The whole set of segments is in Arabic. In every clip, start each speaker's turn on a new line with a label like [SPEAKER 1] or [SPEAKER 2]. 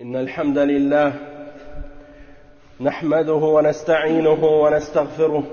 [SPEAKER 1] إن الحمد لله نحمده ونستعينه ونستغفره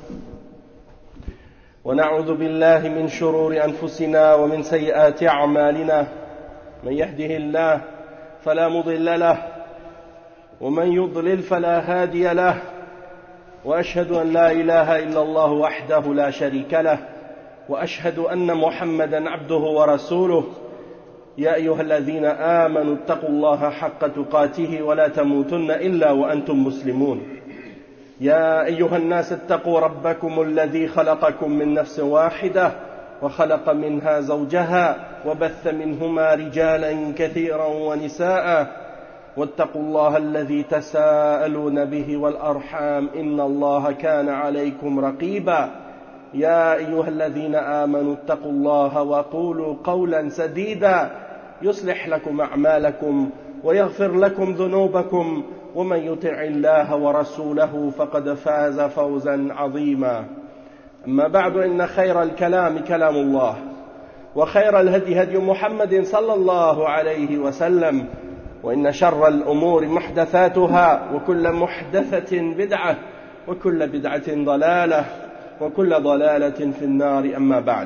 [SPEAKER 1] ونعوذ بالله من شرور أنفسنا ومن سيئات أعمالنا. من يهده الله فلا مضل له ومن يضلل فلا هادي له، وأشهد أن لا إله إلا الله وحده لا شريك له، وأشهد أن محمدا عبده ورسوله. يا أيها الذين آمنوا اتقوا الله حق تقاته ولا تموتن إلا وأنتم مسلمون. يا أيها الناس اتقوا ربكم الذي خلقكم من نفس واحدة وخلق منها زوجها وبث منهما رجالا كثيرا ونساء، واتقوا الله الذي تساءلون به والأرحام إن الله كان عليكم رقيبا. يا أيها الذين آمنوا اتقوا الله وقولوا قولا سديدا يصلح لكم أعمالكم ويغفر لكم ذنوبكم، ومن يطع الله ورسوله فقد فاز فوزا عظيما. أما بعد، إن خير الكلام كلام الله، وخير الهدي هدي محمد صلى الله عليه وسلم، وإن شر الأمور محدثاتها، وكل محدثة بدعة، وكل بدعة ضلالة، وكل ضلالة في النار. أما بعد،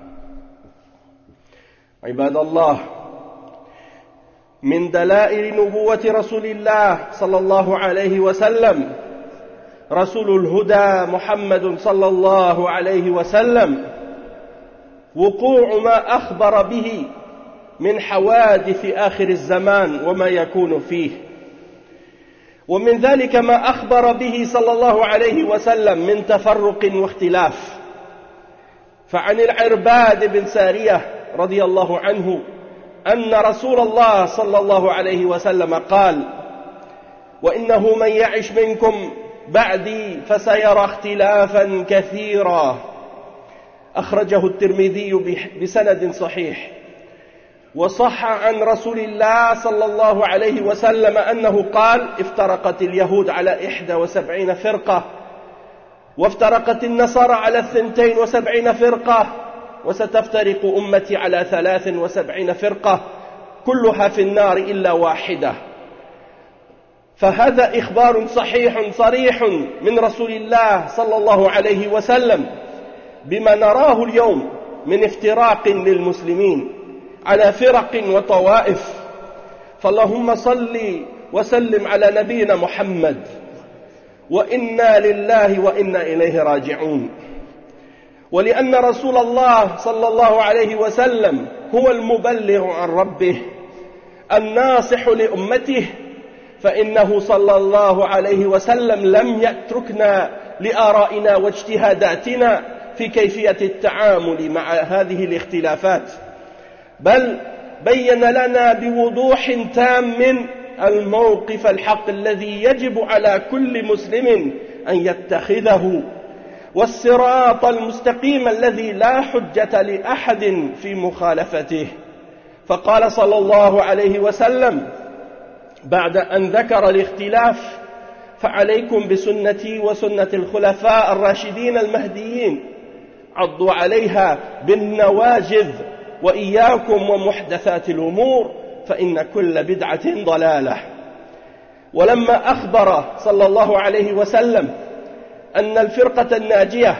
[SPEAKER 1] عباد الله، من دلائل نبوة رسول الله صلى الله عليه وسلم رسول الهدى محمد صلى الله عليه وسلم وقوع ما أخبر به من حوادث آخر الزمان وما يكون فيه. ومن ذلك ما أخبر به صلى الله عليه وسلم من تفرق واختلاف. فعن العرباد بن سارية رضي الله عنه أن رسول الله صلى الله عليه وسلم قال: وإنه من يعش منكم بعدي فسيرى اختلافا كثيرا. أخرجه الترمذي بسند صحيح. وصح عن رسول الله صلى الله عليه وسلم أنه قال: افترقت اليهود على 71 فرقة، وافترقت النصارى على 72 فرقة، وستفترق أمتي على 73 فرقة كلها في النار إلا واحدة. فهذا إخبار صحيح صريح من رسول الله صلى الله عليه وسلم بما نراه اليوم من افتراق للمسلمين على فرق وطوائف. فاللهم صل وسلم على نبينا محمد، وإنا لله وإنا إليه راجعون. ولأن رسول الله صلى الله عليه وسلم هو المبلغ عن ربه الناصح لأمته، فإنه صلى الله عليه وسلم لم يتركنا لآرائنا واجتهاداتنا في كيفية التعامل مع هذه الاختلافات، بل بين لنا بوضوح تام الموقف الحق الذي يجب على كل مسلم أن يتخذه، والصراط المستقيم الذي لا حجة لأحد في مخالفته. فقال صلى الله عليه وسلم بعد أن ذكر الاختلاف: فعليكم بسنتي وسنة الخلفاء الراشدين المهديين، عضوا عليها بالنواجذ، وإياكم ومحدثات الأمور، فإن كل بدعة ضلالة. ولما أخبر صلى الله عليه وسلم أن الفرقة الناجية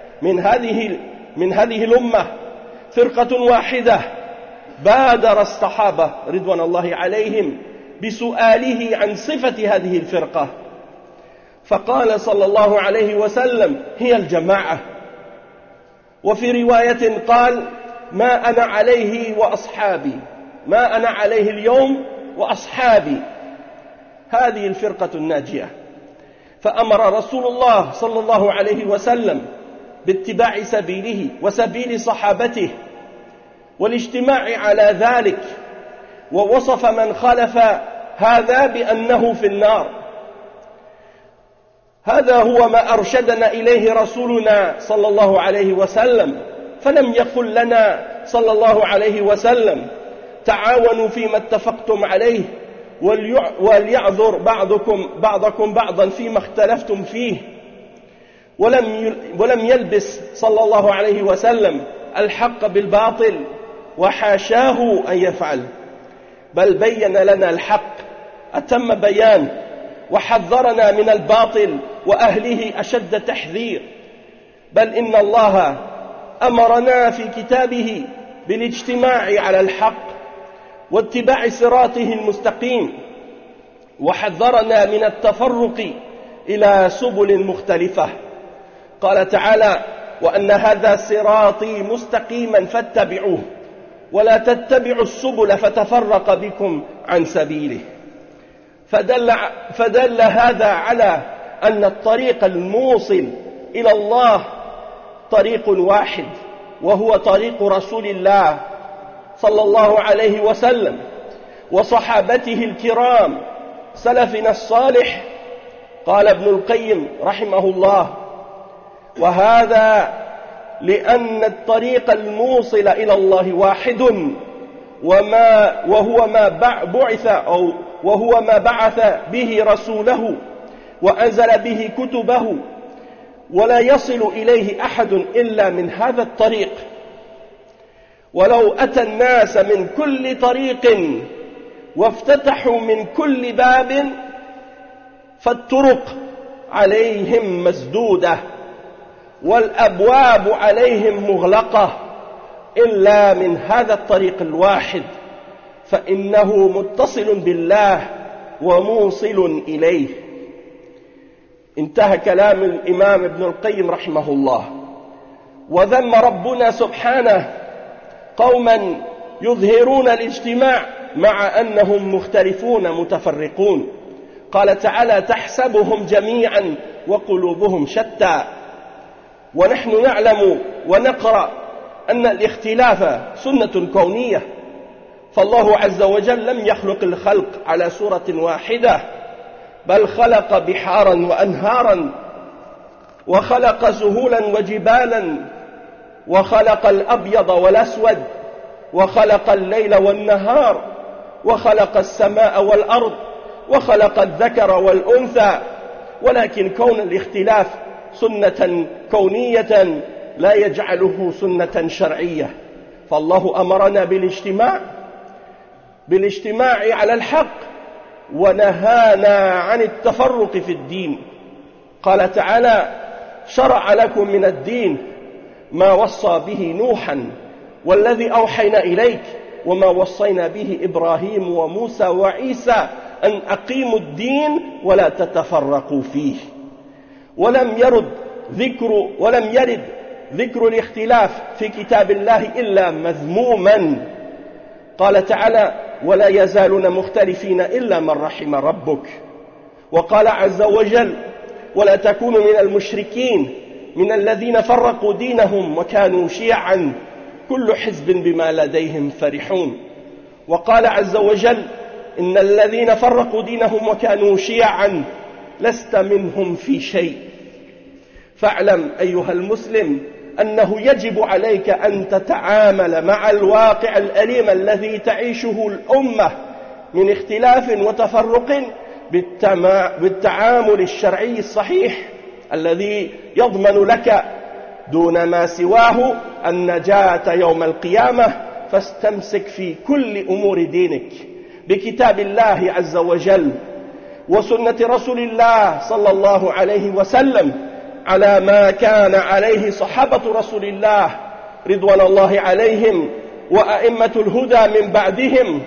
[SPEAKER 1] من هذه الأمة فرقة واحدة، بادر الصحابة رضوان الله عليهم بسؤاله عن صفة هذه الفرقة، فقال صلى الله عليه وسلم: هي الجماعة. وفي رواية قال: ما أنا عليه وأصحابي، ما أنا عليه اليوم وأصحابي. هذه الفرقة الناجية. فأمر رسول الله صلى الله عليه وسلم باتباع سبيله وسبيل صحابته والاجتماع على ذلك، ووصف من خالف هذا بأنه في النار. هذا هو ما أرشدنا إليه رسولنا صلى الله عليه وسلم، فلم يقل لنا صلى الله عليه وسلم: تعاونوا فيما اتفقتم عليه، وليعذر بعضكم بعضا فيما اختلفتم فيه. ولم يلبس صلى الله عليه وسلم الحق بالباطل، وحاشاه أن يفعل، بل بين لنا الحق أتم بيان، وحذرنا من الباطل وأهله أشد تحذير. بل إن الله أمرنا في كتابه بالاجتماع على الحق واتباع صراطه المستقيم، وحذرنا من التفرق إلى سبل مختلفة. قال تعالى: وأن هذا صراطي مستقيما فاتبعوه ولا تتبعوا السبل فتفرق بكم عن سبيله. فدل هذا على أن الطريق الموصل إلى الله طريق واحد، وهو طريق رسول الله صلى الله عليه وسلم وصحابته الكرام سلفنا الصالح. قال ابن القيم رحمه الله: وهذا لأن الطريق الموصل إلى الله واحد، وهو ما بعث به رسوله وأنزل به كتبه، ولا يصل إليه أحد إلا من هذا الطريق. ولو أتى الناس من كل طريق وافتتحوا من كل باب فالطرق عليهم مسدودة والأبواب عليهم مغلقة إلا من هذا الطريق الواحد، فإنه متصل بالله وموصل إليه. انتهى كلام الإمام ابن القيم رحمه الله. وذم ربنا سبحانه قوما يظهرون الاجتماع مع أنهم مختلفون متفرقون. قال تعالى: تحسبهم جميعا وقلوبهم شتى. ونحن نعلم ونقرأ أن الاختلاف سنة كونية، فالله عز وجل لم يخلق الخلق على صورة واحدة، بل خلق بحارا وأنهارا، وخلق سهولا وجبالا، وخلق الأبيض والأسود، وخلق الليل والنهار، وخلق السماء والأرض، وخلق الذكر والأنثى. ولكن كون الاختلاف سنة كونية لا يجعله سنة شرعية، فالله أمرنا بالاجتماع على الحق ونهانا عن التفرق في الدين. قال تعالى: شرع لكم من الدين ما وصى به نوحا والذي أوحينا إليك وما وصينا به إبراهيم وموسى وعيسى أن أقيموا الدين ولا تتفرقوا فيه. ولم يرد ذكر الاختلاف في كتاب الله إلا مذموما. قال تعالى: ولا يزالون مختلفين إلا من رحم ربك. وقال عز وجل: ولا تكونوا من المشركين من الذين فرقوا دينهم وكانوا شيعا كل حزب بما لديهم فرحون. وقال عز وجل: إن الذين فرقوا دينهم وكانوا شيعا لست منهم في شيء. فاعلم أيها المسلم أنه يجب عليك أن تتعامل مع الواقع الأليم الذي تعيشه الأمة من اختلاف وتفرق بالتعامل الشرعي الصحيح الذي يضمن لك دون ما سواه النجاة يوم القيامة. فاستمسك في كل أمور دينك بكتاب الله عز وجل وسنة رسول الله صلى الله عليه وسلم على ما كان عليه صحابة رسول الله رضوان الله عليهم وأئمة الهدى من بعدهم.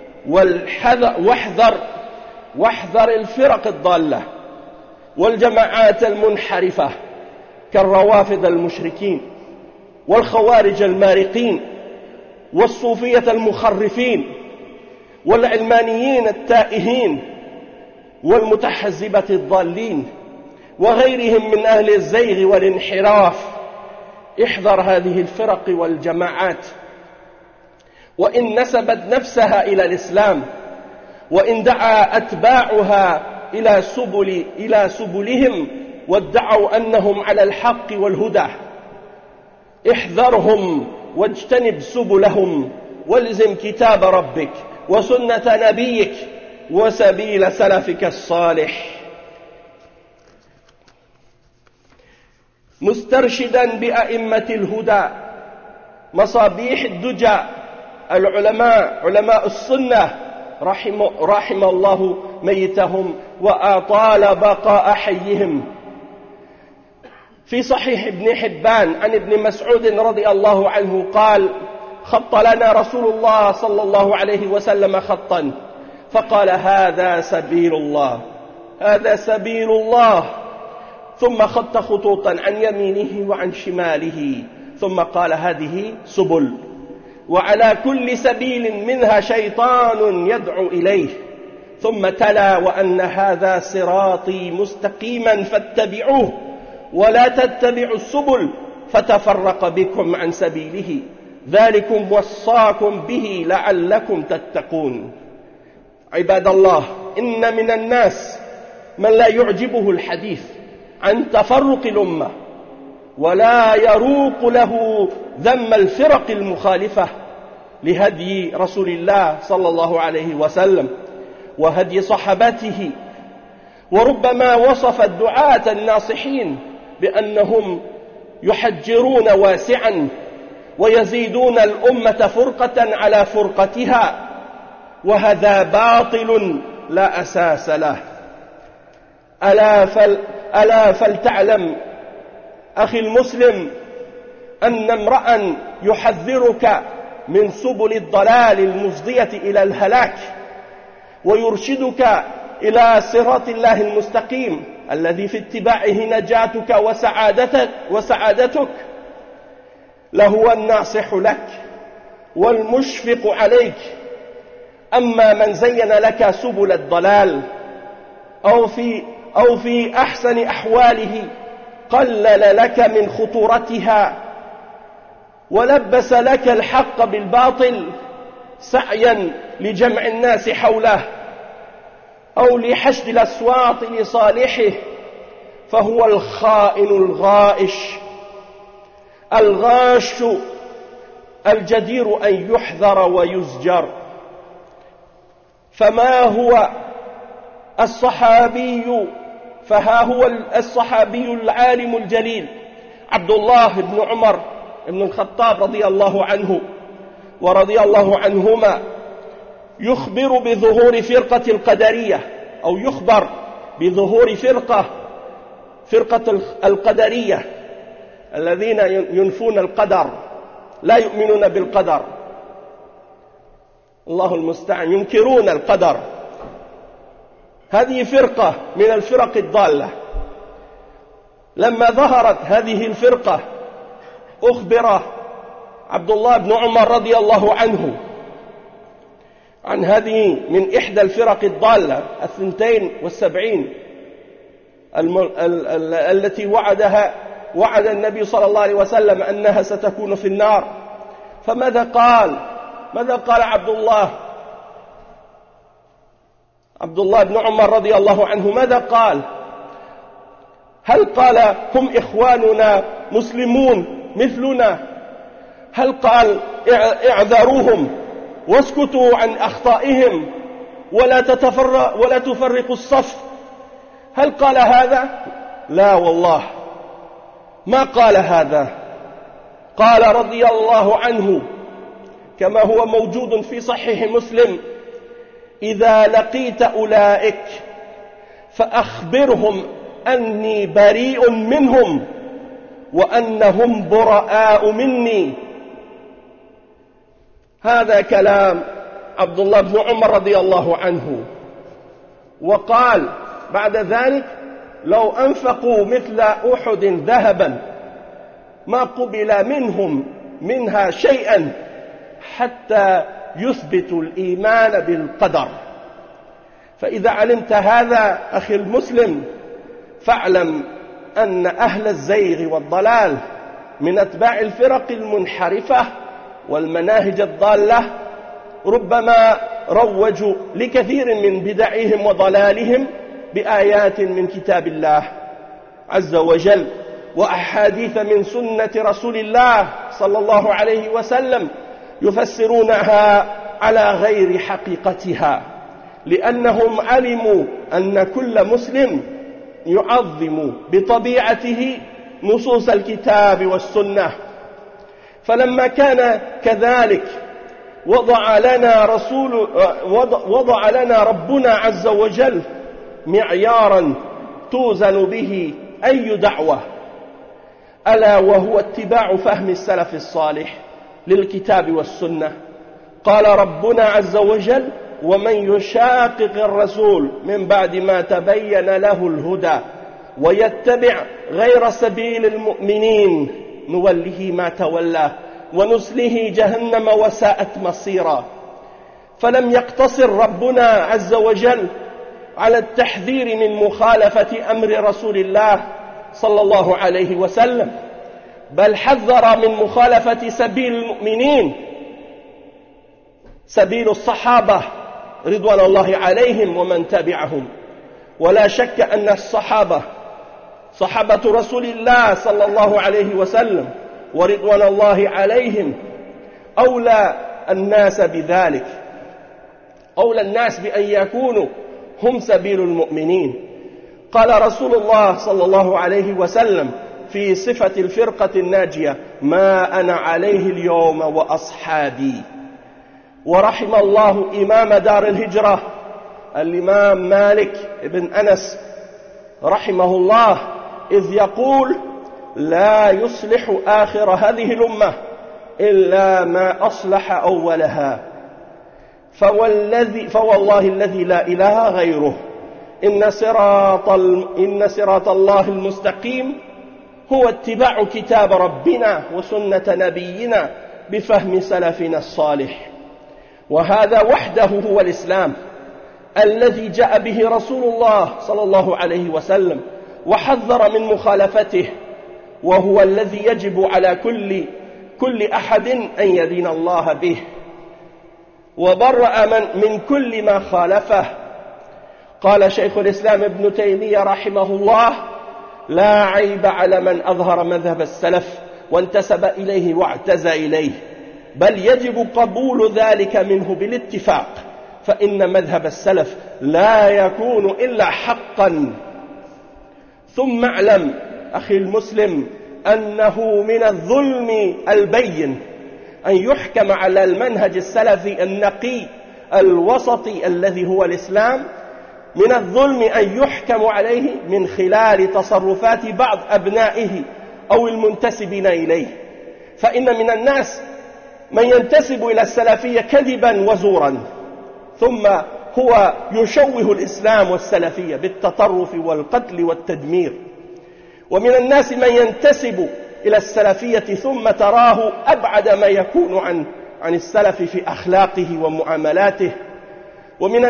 [SPEAKER 1] واحذر الفرق الضالة والجماعات المنحرفة كالروافض المشركين والخوارج المارقين والصوفية المخرفين والعلمانيين التائهين والمتحزبة الضالين وغيرهم من أهل الزيغ والانحراف. احذر هذه الفرق والجماعات، وإن نسبت نفسها إلى الإسلام، وإن دعا أتباعها إلى سبلهم وادعوا أنهم على الحق والهدى. احذرهم واجتنب سبلهم، والزم كتاب ربك وسنة نبيك وسبيل سلفك الصالح. مسترشدا بأئمة الهدى مصابيح الدجى العلماء علماء السنة رحم الله ميتهم وأطال بقاء حيهم. في صحيح ابن حبان عن ابن مسعود رضي الله عنه قال: خط لنا رسول الله صلى الله عليه وسلم خطا فقال: هذا سبيل الله، هذا سبيل الله، ثم خط خطوطا عن يمينه وعن شماله، ثم قال: هذه سبل، وعلى كل سبيل منها شيطان يدعو إليه، ثم تلا: وأن هذا صراطي مستقيما فاتبعوه ولا تتبعوا السبل فتفرق بكم عن سبيله، ذلكم وصاكم به لعلكم تتقون. عباد الله، إن من الناس من لا يعجبه الحديث عن تفرق الأمة ولا يروق له ذم الفرق المخالفة لهدي رسول الله صلى الله عليه وسلم وهدي صحابته، وربما وصف الدعاة الناصحين بأنهم يحجرون واسعا ويزيدون الأمة فرقة على فرقتها، وهذا باطل لا أساس له. ألا فلتعلم أخي المسلم أن امرأ يحذرك من سبل الضلال المفضية إلى الهلاك ويرشدك إلى صراط الله المستقيم الذي في اتباعه نجاتك وسعادتك لهو الناصح لك والمشفق عليك. أما من زين لك سبل الضلال أو في أحسن أحواله قلل لك من خطورتها ولبس لك الحق بالباطل سعيا لجمع الناس حوله أو لحشد الأصوات لصالحه، فهو الخائن الغاش الجدير أن يحذر ويزجر. فها هو الصحابي العالم الجليل عبد الله بن عمر بن الخطاب رضي الله عنه ورضي الله عنهما يخبر بظهور فرقة القدرية، أو يخبر بظهور فرقة القدرية الذين ينفون القدر، لا يؤمنون بالقدر، الله المستعان، ينكرون القدر. هذه فرقة من الفرق الضالة. لما ظهرت هذه الفرقة أخبر عبد الله بن عمر رضي الله عنه عن هذه من إحدى الفرق الضالة 72 التي وعد النبي صلى الله عليه وسلم أنها ستكون في النار. فماذا قال عبد الله بن عمر رضي الله عنه؟ ماذا قال؟ هل قال هم إخواننا مسلمون مثلنا؟ هل قال اعذروهم واسكتوا عن أخطائهم ولا تفرقوا الصف؟ هل قال هذا؟ لا والله ما قال هذا. قال رضي الله عنه كما هو موجود في صحيح مسلم: إذا لقيت أولئك فأخبرهم أني بريء منهم وأنهم براء مني. هذا كلام عبد الله بن عمر رضي الله عنه. وقال بعد ذلك: لو أنفقوا مثل أحد ذهبا ما قبل منها شيئا حتى يثبتوا الإيمان بالقدر. فإذا علمت هذا أخي المسلم فاعلم أن أهل الزيغ والضلال من أتباع الفرق المنحرفة والمناهج الضالة ربما روجوا لكثير من بدعهم وضلالهم بآيات من كتاب الله عز وجل وأحاديث من سنة رسول الله صلى الله عليه وسلم يفسرونها على غير حقيقتها، لأنهم علموا أن كل مسلم يعظم بطبيعته نصوص الكتاب والسنة. فلما كان كذلك وضع لنا ربنا عز وجل معيارا توزن به أي دعوة، ألا وهو اتباع فهم السلف الصالح للكتاب والسنة. قال ربنا عز وجل: ومن يشاقق الرسول من بعد ما تبين له الهدى ويتبع غير سبيل المؤمنين نوله ما تولى ونسله جهنم وساءت مصيرا. فلم يقتصر ربنا عز وجل على التحذير من مخالفة أمر رسول الله صلى الله عليه وسلم، بل حذر من مخالفة سبيل المؤمنين، سبيل الصحابة رضوان الله عليهم ومن تبعهم. ولا شك أن صحابة رسول الله صلى الله عليه وسلم ورضوان الله عليهم أولى الناس بذلك، أولى الناس بأن يكونوا هم سبيل المؤمنين. قال رسول الله صلى الله عليه وسلم في صفة الفرقة الناجية: ما أنا عليه اليوم وأصحابي. ورحم الله إمام دار الهجرة الإمام مالك بن أنس رحمه الله إذ يقول: لا يصلح آخر هذه الأمة إلا ما أصلح أولها، فوالله الذي لا إله غيره إن صراط الله المستقيم هو اتباع كتاب ربنا وسنة نبينا بفهم سلفنا الصالح. وهذا وحده هو الإسلام الذي جاء به رسول الله صلى الله عليه وسلم وحذر من مخالفته، وهو الذي يجب على كل أحد أن يدين الله به، وبرأ من كل ما خالفه. قال شيخ الإسلام ابن تيمية رحمه الله: لا عيب على من أظهر مذهب السلف وانتسب إليه واعتزى إليه، بل يجب قبول ذلك منه بالاتفاق، فإن مذهب السلف لا يكون إلا حقا. ثم اعلم أخي المسلم أنه من الظلم البين أن يحكم على المنهج السلفي النقي الوسطي الذي هو الإسلام، من الظلم أن يحكم عليه من خلال تصرفات بعض أبنائه أو المنتسبين إليه. فإن من الناس من ينتسب إلى السلفية كذبا وزورا، ثم هو يشوه الإسلام والسلفية بالتطرف والقتل والتدمير. ومن الناس من ينتسب إلى السلفية ثم تراه أبعد ما يكون عن السلف في أخلاقه ومعاملاته. ومن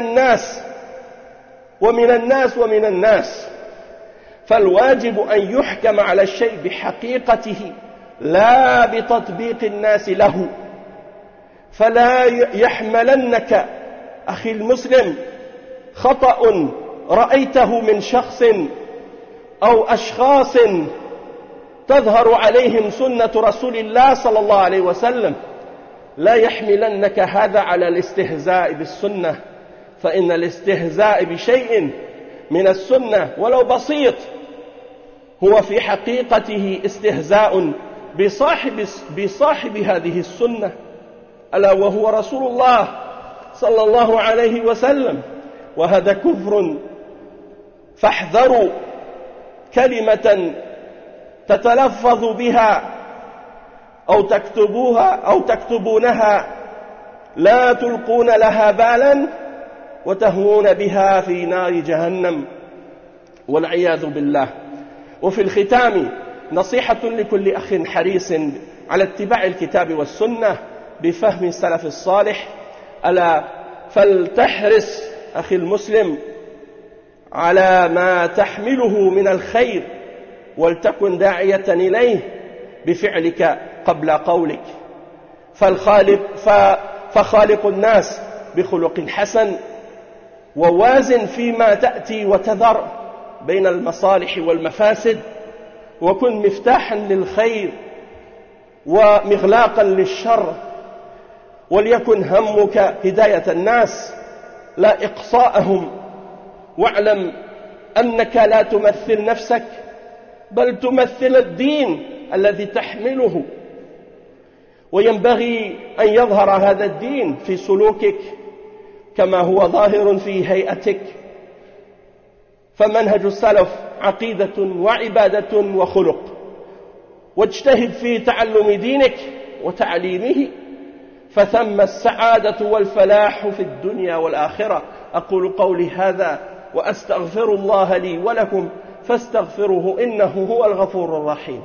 [SPEAKER 1] الناس فالواجب أن يحكم على الشيء بحقيقته لا بتطبيق الناس له. فلا يحملنك أخي المسلم خطأ رأيته من شخص أو أشخاص تظهر عليهم سنة رسول الله صلى الله عليه وسلم، لا يحملنك هذا على الاستهزاء بالسنة، فإن الاستهزاء بشيء من السنة ولو بسيط هو في حقيقته استهزاء بصاحب هذه السنة، ألا وهو رسول الله صلى الله عليه وسلم. وهذا كفر، فاحذروا كلمة تتلفظ بها أو تكتبوها أو تكتبونها لا تلقون لها بالا وتهوون بها في نار جهنم والعياذ بالله. وفي الختام نصيحة لكل أخ حريص على اتباع الكتاب والسنة بفهم السلف الصالح: ألا فلتحرص أخي المسلم على ما تحمله من الخير، ولتكن داعية إليه بفعلك قبل قولك. فخالق الناس بخلق حسن، ووازن فيما تأتي وتذر بين المصالح والمفاسد، وكن مفتاحا للخير ومغلاقا للشر، وليكن همك هداية الناس لا إقصاءهم. واعلم أنك لا تمثل نفسك بل تمثل الدين الذي تحمله. وينبغي أن يظهر هذا الدين في سلوكك كما هو ظاهر في هيئتك. فمنهج السلف عقيدة وعبادة وخلق، واجتهد في تعلم دينك وتعليمه فثم السعادة والفلاح في الدنيا والآخرة. أقول قولي هذا وأستغفر الله لي ولكم فاستغفروه إنه هو الغفور الرحيم.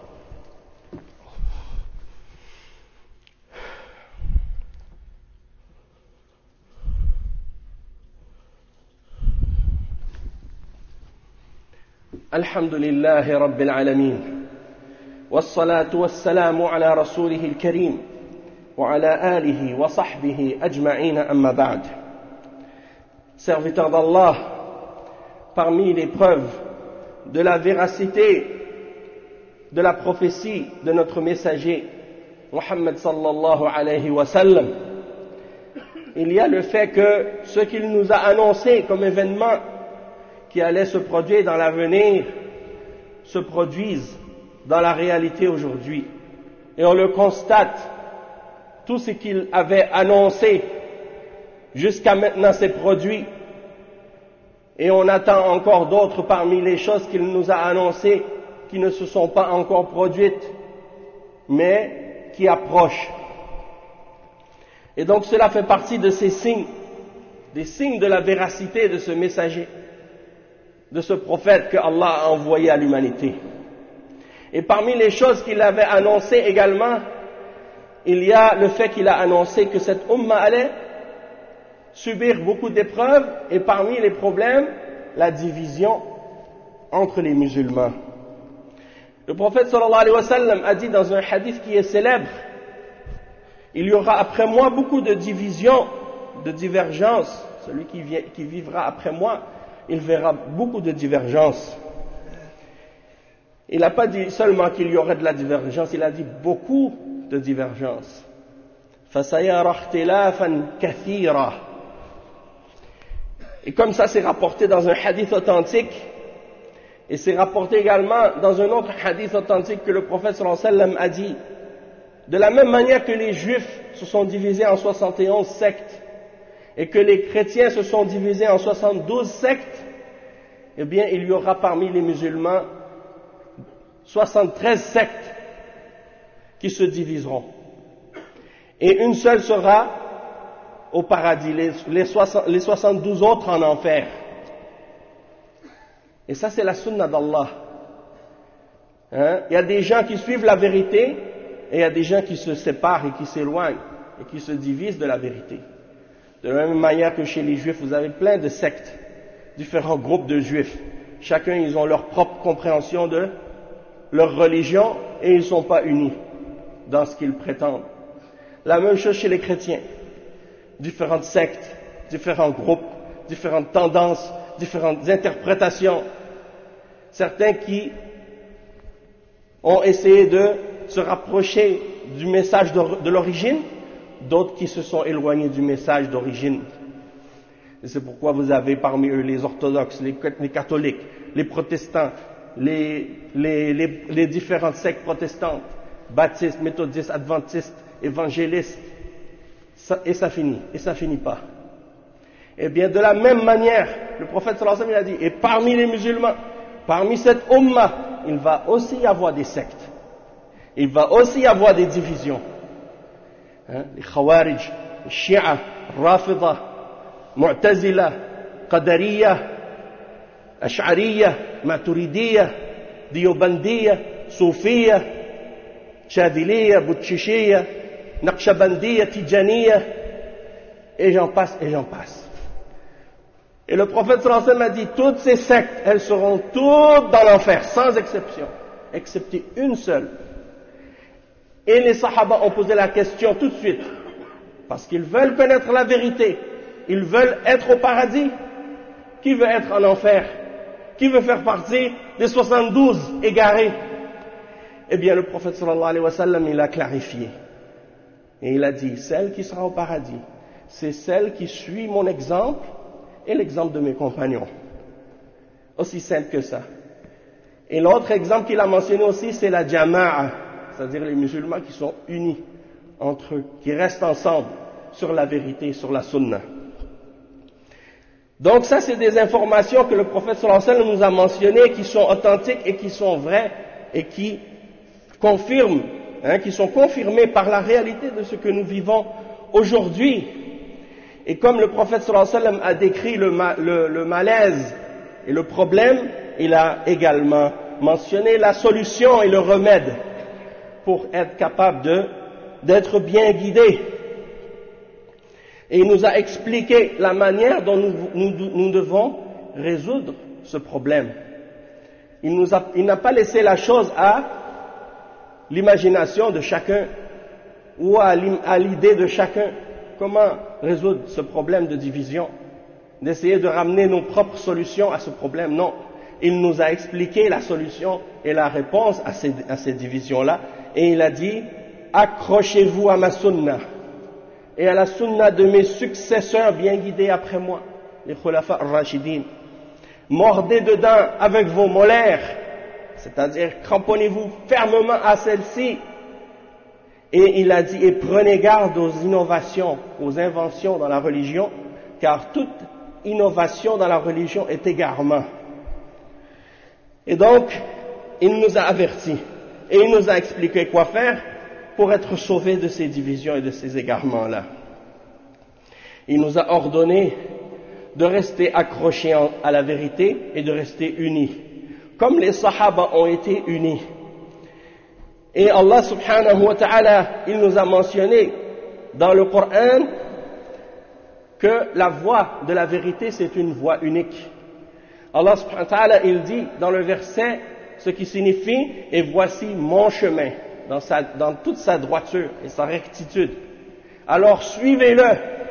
[SPEAKER 1] الحمد لله رب العالمين، والصلاة والسلام على رسوله الكريم وعلى آله وصحبه أجمعين أما بعد. Serviteurs d'Allah, parmi les preuves de la véracité de la prophétie de notre messager Muhammad sallallahu alayhi wa sallam, il y a le fait que ce qu'il nous a annoncé comme événement qui allait se produire dans l'avenir se produisent dans la réalité aujourd'hui. Et on le constate, tout ce qu'il avait annoncé jusqu'à maintenant s'est produit. Et on attend encore d'autres parmi les choses qu'il nous a annoncées qui ne se sont pas encore produites, mais qui approchent. Et donc cela fait partie de ces signes, des signes de la véracité de ce messager, de ce prophète que Allah a envoyé à l'humanité. Et parmi les choses qu'il avait annoncées également, il y a le fait qu'il a annoncé que cette umma allait subir beaucoup d'épreuves, et parmi les problèmes, la division entre les musulmans. Le prophète sallallahu alayhi wa sallam a dit dans un hadith qui est célèbre, il y aura après moi beaucoup de divisions, de divergences. Celui qui vivra après moi, il verra beaucoup de divergences. Il n'a pas dit seulement qu'il y aurait de la divergence, il a dit beaucoup de divergences. فَسَيَرَى اخْتِلَافًا كَثِيرًا. Et comme ça c'est rapporté dans un hadith authentique, et c'est rapporté également dans un autre hadith authentique que le prophète sallallahu alayhi wa sallam a dit, de la même manière que les juifs se sont divisés en 71 sectes, et que les chrétiens se sont divisés en 72 sectes, eh bien il y aura parmi les musulmans 73 sectes qui se diviseront. Et une seule sera au paradis, les 72 autres en enfer. Et ça c'est la sunna d'Allah. Il y a des gens qui suivent la vérité, et il y a des gens qui se séparent et qui s'éloignent, et qui se divisent de la vérité. De la même manière que chez les juifs, vous avez plein de sectes, différents groupes de juifs. Chacun, ils ont leur propre compréhension de leur religion, et ils ne sont pas unis dans ce qu'ils prétendent. La même chose chez les chrétiens. Différentes sectes, différents groupes, différentes tendances, différentes interprétations. Certains qui ont essayé de se rapprocher du message de l'origine, d'autres qui se sont éloignés du message d'origine. Et c'est pourquoi vous avez parmi eux les orthodoxes, les catholiques, les protestants, les différentes sectes protestantes, baptistes, méthodistes, adventistes, évangélistes, et ça finit pas. Eh bien, de la même manière, le prophète sallallahu alayhi wa sallam a dit, et parmi les musulmans, parmi cette umma, il va aussi y avoir des sectes. Il va aussi y avoir des divisions. Les Khawarij, les Shia, Rafida, Mu'tazila, Qadariya, Ash'ariya, Maturidiya, Diobandiya, Soufiya, Chadiliya, Boutchishiya, Naqshbandiya, Tijaniya, et j'en passe, et j'en passe. Et le prophète sallallahu alayhi wa sallam a dit, toutes ces sectes, elles seront toutes dans l'enfer, sans exception, excepté une seule. Et les Sahaba ont posé la question tout de suite, parce qu'ils veulent connaître la vérité, ils veulent être au paradis. Qui veut être en enfer? Qui veut faire partie des 72 égarés? Eh bien, le prophète sallallahu alayhi wa sallam, il a clarifié. Et il a dit, celle qui sera au paradis, c'est celle qui suit mon exemple et l'exemple de mes compagnons. Aussi simple que ça. Et l'autre exemple qu'il a mentionné aussi, c'est la jama'a, c'est-à-dire les musulmans qui sont unis entre eux, qui restent ensemble sur la vérité, sur la sunna. Donc ça, c'est des informations que le prophète sallallahu alayhi wa sallam nous a mentionnées, qui sont authentiques et qui sont vraies et qui confirment, qui sont confirmées par la réalité de ce que nous vivons aujourd'hui. Et comme le prophète sallallahu alayhi wa sallam a décrit le malaise et le problème, il a également mentionné la solution et le remède pour être capable d'être bien guidé. Et il nous a expliqué la manière dont nous devons résoudre ce problème. Il n'a pas laissé la chose à l'imagination de chacun ou à l'idée de chacun. Comment résoudre ce problème de division? D'essayer de ramener nos propres solutions à ce problème? Non. Il nous a expliqué la solution et la réponse à ces divisions-là. Et il a dit, accrochez-vous à ma sunna et à la sunna de mes successeurs bien guidés après moi, les khulafa ar-rashidin. Mordez dedans avec vos molaires, c'est-à-dire cramponnez-vous fermement à celle-ci. Et il a dit, et prenez garde aux innovations, aux inventions dans la religion, car toute innovation dans la religion est égarement. Et donc, il nous a avertis, et il nous a expliqué quoi faire pour être sauvés de ces divisions et de ces égarements-là. Il nous a ordonné de rester accrochés à la vérité et de rester unis, comme les Sahaba ont été unis. Et Allah subhanahu wa ta'ala, il nous a mentionné dans le Coran que la voie de la vérité, c'est une voie unique. Allah subhanahu wa ta'ala, il dit dans le verset ce qui signifie « Et voici mon chemin » dans toute sa droiture et sa rectitude. Alors suivez-le.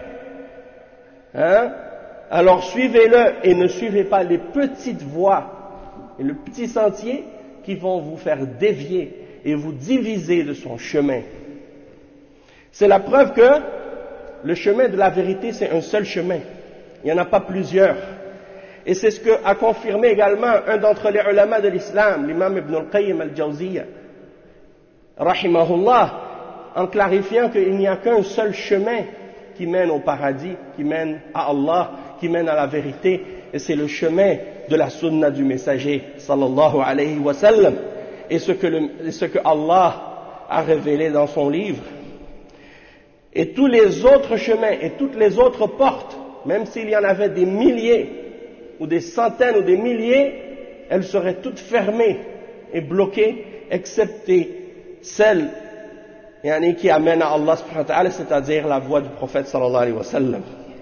[SPEAKER 1] Alors suivez-le et ne suivez pas les petites voies et le petit sentier qui vont vous faire dévier et vous diviser de son chemin. C'est la preuve que le chemin de la vérité, c'est un seul chemin. Il n'y en a pas plusieurs. Et c'est ce qu'a confirmé également un d'entre les ulama de l'islam, l'imam Ibn al-Qayyim al-Jawziyya, rahimahullah, en clarifiant qu'il n'y a qu'un seul chemin qui mène au paradis, qui mène à Allah, qui mène à la vérité, et c'est le chemin de la sunna du messager, sallallahu alayhi wa sallam, et ce que Allah a révélé dans son livre. Et tous les autres chemins et toutes les autres portes, même s'il y en avait des milliers, ou des centaines ou des milliers, elles seraient toutes fermées et bloquées, excepté celle qui amène à Allah subhanahu wa ta'ala, c'est-à-dire la voie du prophète sallallahu alayhi wa sallam.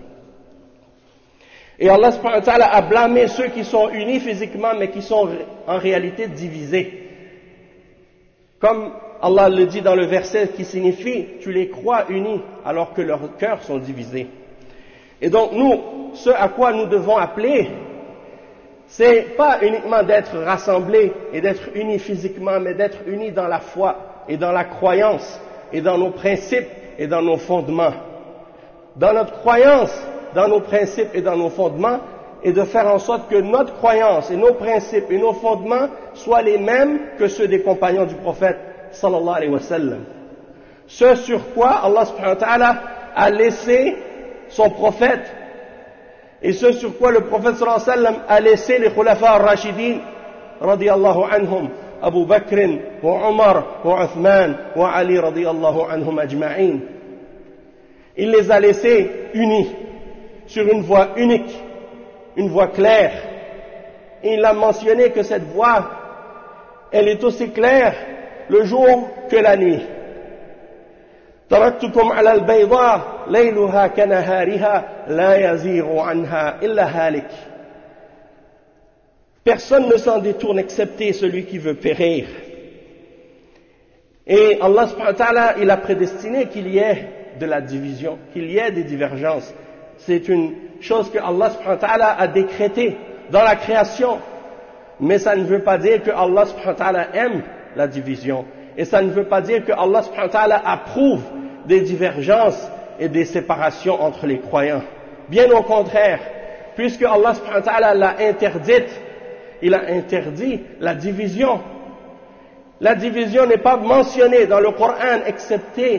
[SPEAKER 1] Et Allah subhanahu wa ta'ala a blâmé ceux qui sont unis physiquement mais qui sont en réalité divisés. Comme Allah le dit dans le verset qui signifie « Tu les crois unis alors que leurs cœurs sont divisés ». Et donc nous, ce à quoi nous devons appeler, c'est pas uniquement d'être rassemblés et d'être unis physiquement, mais d'être unis dans la foi et dans la croyance et dans nos principes et dans nos fondements. Dans notre croyance, dans nos principes et dans nos fondements, et de faire en sorte que notre croyance et nos principes et nos fondements soient les mêmes que ceux des compagnons du prophète sallallahu alayhi wa sallam. Ce sur quoi Allah subhanahu wa ta'ala a laissé son prophète, et ce sur quoi le prophète sallallahu alayhi wa sallam a laissé les khulafa ar-rashidin radiyallahu anhum, Abu Bakr wa Omar wa Uthman wa Ali radiyallahu anhum ajma'in. Il les a laissés unis sur une voie unique, une voie claire. Et il a mentionné que cette voie, elle est aussi claire le jour que la nuit. تركتكم على البيضاء ليلها كنهارها لا يزيغ عنها إلا هالك. Personne ne s'en détourne excepté celui qui veut périr. Et Allah subhanahu wa ta'ala, il a prédestiné qu'il y ait de la division, qu'il y ait des divergences. C'est une chose que Allah subhanahu wa ta'ala a décrétée dans la création. Mais ça ne veut pas dire que Allah subhanahu wa ta'ala aime la division. Et ça ne veut pas dire que Allah subhanahu wa ta'ala approuve des divergences et des séparations entre les croyants. Bien au contraire, puisque Allah subhanahu wa ta'ala l'a interdite, il a interdit la division. La division n'est pas mentionnée dans le Coran excepté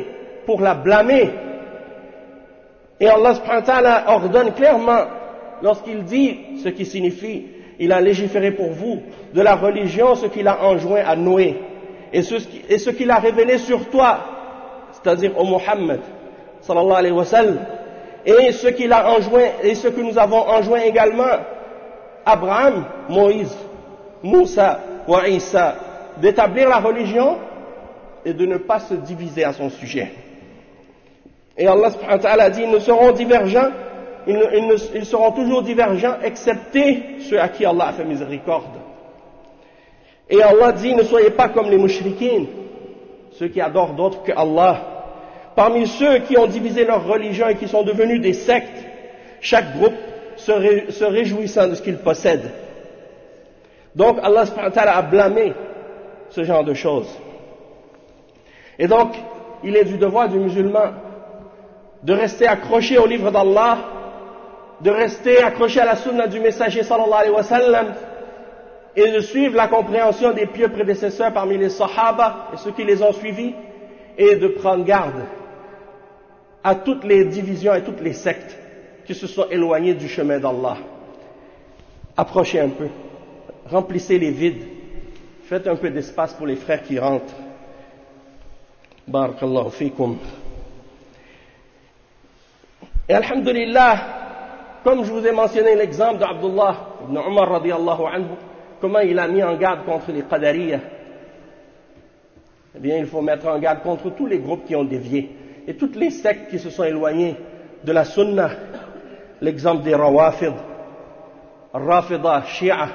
[SPEAKER 1] pour la blâmer. Et Allah subhanahu wa ta'ala ordonne clairement, lorsqu'il dit ce qui signifie, il a légiféré pour vous de la religion ce qu'il a enjoint à Noé, et ce qu'il a révélé sur toi, c'est-à-dire au Muhammad, sallallahu alayhi wa sallam, et ce qu'il a enjoint, et ce que nous avons enjoint également, Abraham, Moïse, Moussa, wa Isa, d'établir la religion et de ne pas se diviser à son sujet. Et Allah subhanahu wa ta'ala dit, ils seront divergents, ils seront toujours divergents, excepté ceux à qui Allah a fait miséricorde. Et Allah dit, ne soyez pas comme les mushrikines, ceux qui adorent d'autres que Allah. Parmi ceux qui ont divisé leur religion et qui sont devenus des sectes, chaque groupe se réjouissant de ce qu'il possède. Donc Allah subhanahu wa ta'ala a blâmé ce genre de choses. Et donc, il est du devoir du musulman de rester accroché au livre d'Allah, de rester accroché à la sunna du messager sallallahu alayhi wa sallam, et de suivre la compréhension des pieux prédécesseurs parmi les sahaba et ceux qui les ont suivis, et de prendre garde à toutes les divisions et toutes les sectes qui se sont éloignées du chemin d'Allah. Approchez un peu, remplissez les vides, faites un peu d'espace pour les frères qui rentrent. Barakallahu fikum. Et alhamdulillah, comme je vous ai mentionné l'exemple d'Abdullah ibn Umar radiyallahu anhu, comment il a mis en garde contre les Qadariyah, eh bien il faut mettre en garde contre tous les groupes qui ont dévié et toutes les sectes qui se sont éloignées de la Sunnah. L'exemple des Rawafid, Rafida, Shia,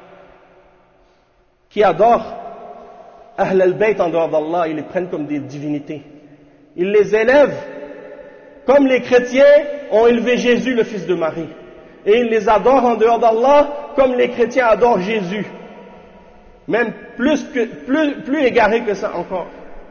[SPEAKER 1] qui adorent Ahl al-Bayt en dehors d'Allah, ils les prennent comme des divinités. Ils les élèvent comme les chrétiens ont élevé Jésus, le fils de Marie. Et ils les adorent en dehors d'Allah comme les chrétiens adorent Jésus. Même plus égaré que ça encore.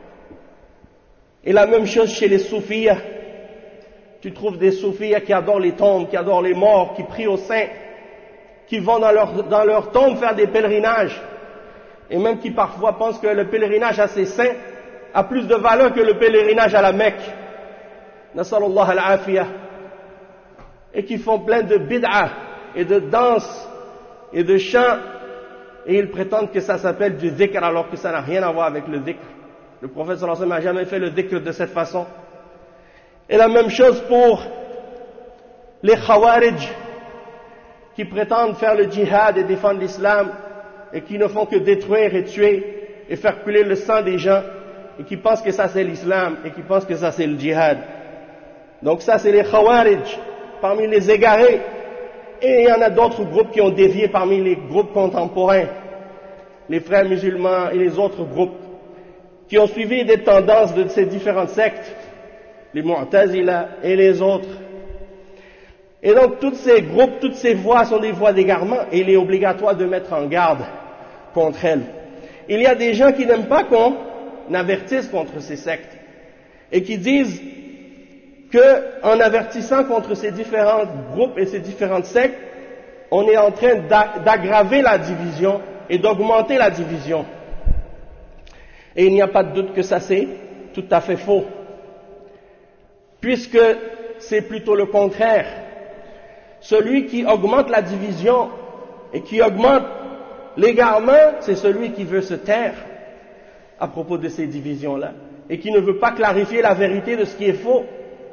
[SPEAKER 1] Et la même chose chez les soufis. Tu trouves des soufis qui adorent les tombes, qui adorent les morts, qui prient aux saints, qui vont dans leur tombe faire des pèlerinages. Et même qui parfois pensent que le pèlerinage à ces saints a plus de valeur que le pèlerinage à la Mecque. Nasallallahu al-afiyah. Et qui font plein de bid'ah et de danses et de chants, et ils prétendent que ça s'appelle du dhikr alors que ça n'a rien à voir avec le dhikr. Le prophète sallallahu alayhi wa sallam n'a jamais fait le dhikr de cette façon. Et la même chose pour les khawarij qui prétendent faire le djihad et défendre l'islam et qui ne font que détruire et tuer et faire couler le sang des gens et qui pensent que ça c'est l'islam et qui pensent que ça c'est le djihad. Donc ça c'est les khawarij parmi les égarés, et il y en a d'autres groupes qui ont dévié parmi les groupes contemporains, les frères musulmans et les autres groupes qui ont suivi des tendances de ces différentes sectes, les Mu'tazila et les autres. Et donc tous ces groupes, toutes ces voies sont des voies d'égarement, et il est obligatoire de mettre en garde contre elles. Il y a des gens qui n'aiment pas qu'on avertisse contre ces sectes et qui disent qu'en avertissant contre ces différents groupes et ces différentes sectes, on est en train d'aggraver la division et d'augmenter la division. Et il n'y a pas de doute que ça c'est tout à fait faux, puisque c'est plutôt le contraire. Celui qui augmente la division et qui augmente l'égarement, c'est celui qui veut se taire à propos de ces divisions-là et qui ne veut pas clarifier la vérité de ce qui est faux.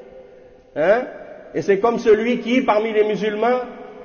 [SPEAKER 1] Et c'est comme celui qui, parmi les musulmans,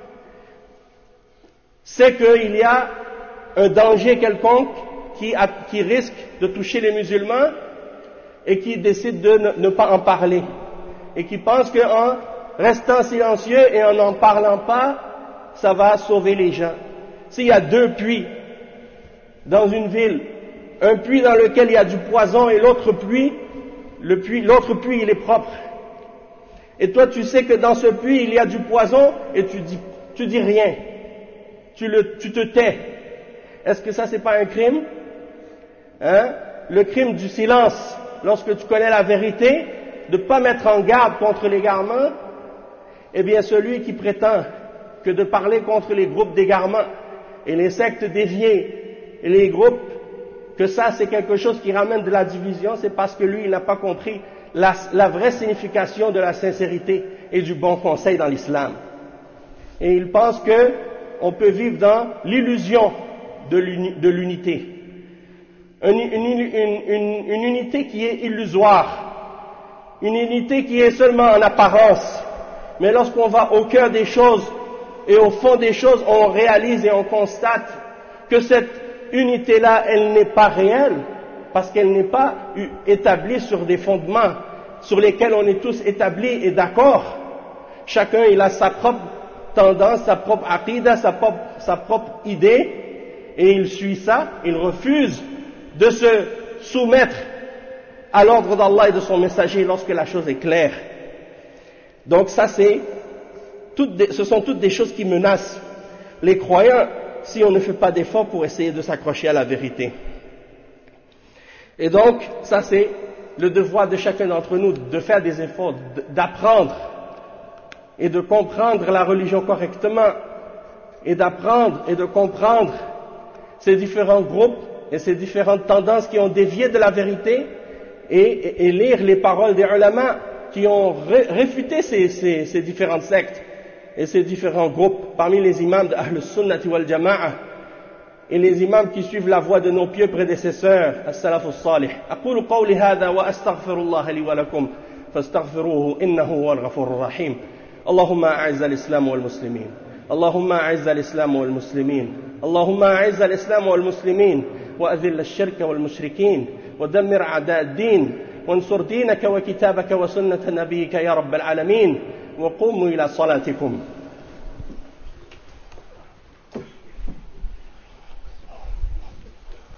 [SPEAKER 1] sait qu'il y a un danger quelconque qui risque de toucher les musulmans et qui décide de ne pas en parler. Et qui pense qu'en restant silencieux et en n'en parlant pas, ça va sauver les gens. S'il y a deux puits dans une ville, un puits dans lequel il y a du poison et l'autre puits il est propre. Et toi tu sais que dans ce puits il y a du poison et tu dis rien. Tu te tais. Est-ce que ça c'est pas un crime? Le crime du silence, lorsque tu connais la vérité, de ne pas mettre en garde contre l'égarement, eh bien celui qui prétend que de parler contre les groupes d'égarement et les sectes déviées et les groupes, que ça c'est quelque chose qui ramène de la division, c'est parce que lui il n'a pas compris la vraie signification de la sincérité et du bon conseil dans l'islam. Et ils pensent qu'on peut vivre dans l'illusion de l'unité. Une unité qui est illusoire, une unité qui est seulement en apparence. Mais lorsqu'on va au cœur des choses et au fond des choses, on réalise et on constate que cette unité-là, elle n'est pas réelle, parce qu'elle n'est pas établie sur des fondements sur lesquels on est tous établis et d'accord. Chacun, il a sa propre tendance, sa propre aqida, sa propre idée, et il suit ça, il refuse de se soumettre à l'ordre d'Allah et de son messager lorsque la chose est claire. Donc ça, ce sont toutes des choses qui menacent les croyants si on ne fait pas d'efforts pour essayer de s'accrocher à la vérité. Et donc, ça c'est le devoir de chacun d'entre nous, de faire des efforts, d'apprendre et de comprendre la religion correctement, et d'apprendre et de comprendre ces différents groupes et ces différentes tendances qui ont dévié de la vérité, et lire les paroles des ulama qui ont réfuté ces différentes sectes et ces différents groupes parmi les imams de Ahl Sunnati wal Jama'a et les imams qui suivent la voie de nos pieux prédécesseurs, as-salaf as-salih. أقول قولي هذا وأستغفر الله لي ولكم فاستغفروه إنه هو الغفور الرحيم. اللهم أعز الإسلام والمسلمين. اللهم أعز الإسلام والمسلمين. اللهم أعز الإسلام والمسلمين وأذل الشرك والمشركين ودمر أعداء الدين وانصر دينك وكتابك وسنة نبيك يا رب العالمين وقوموا إلى صلاتكم.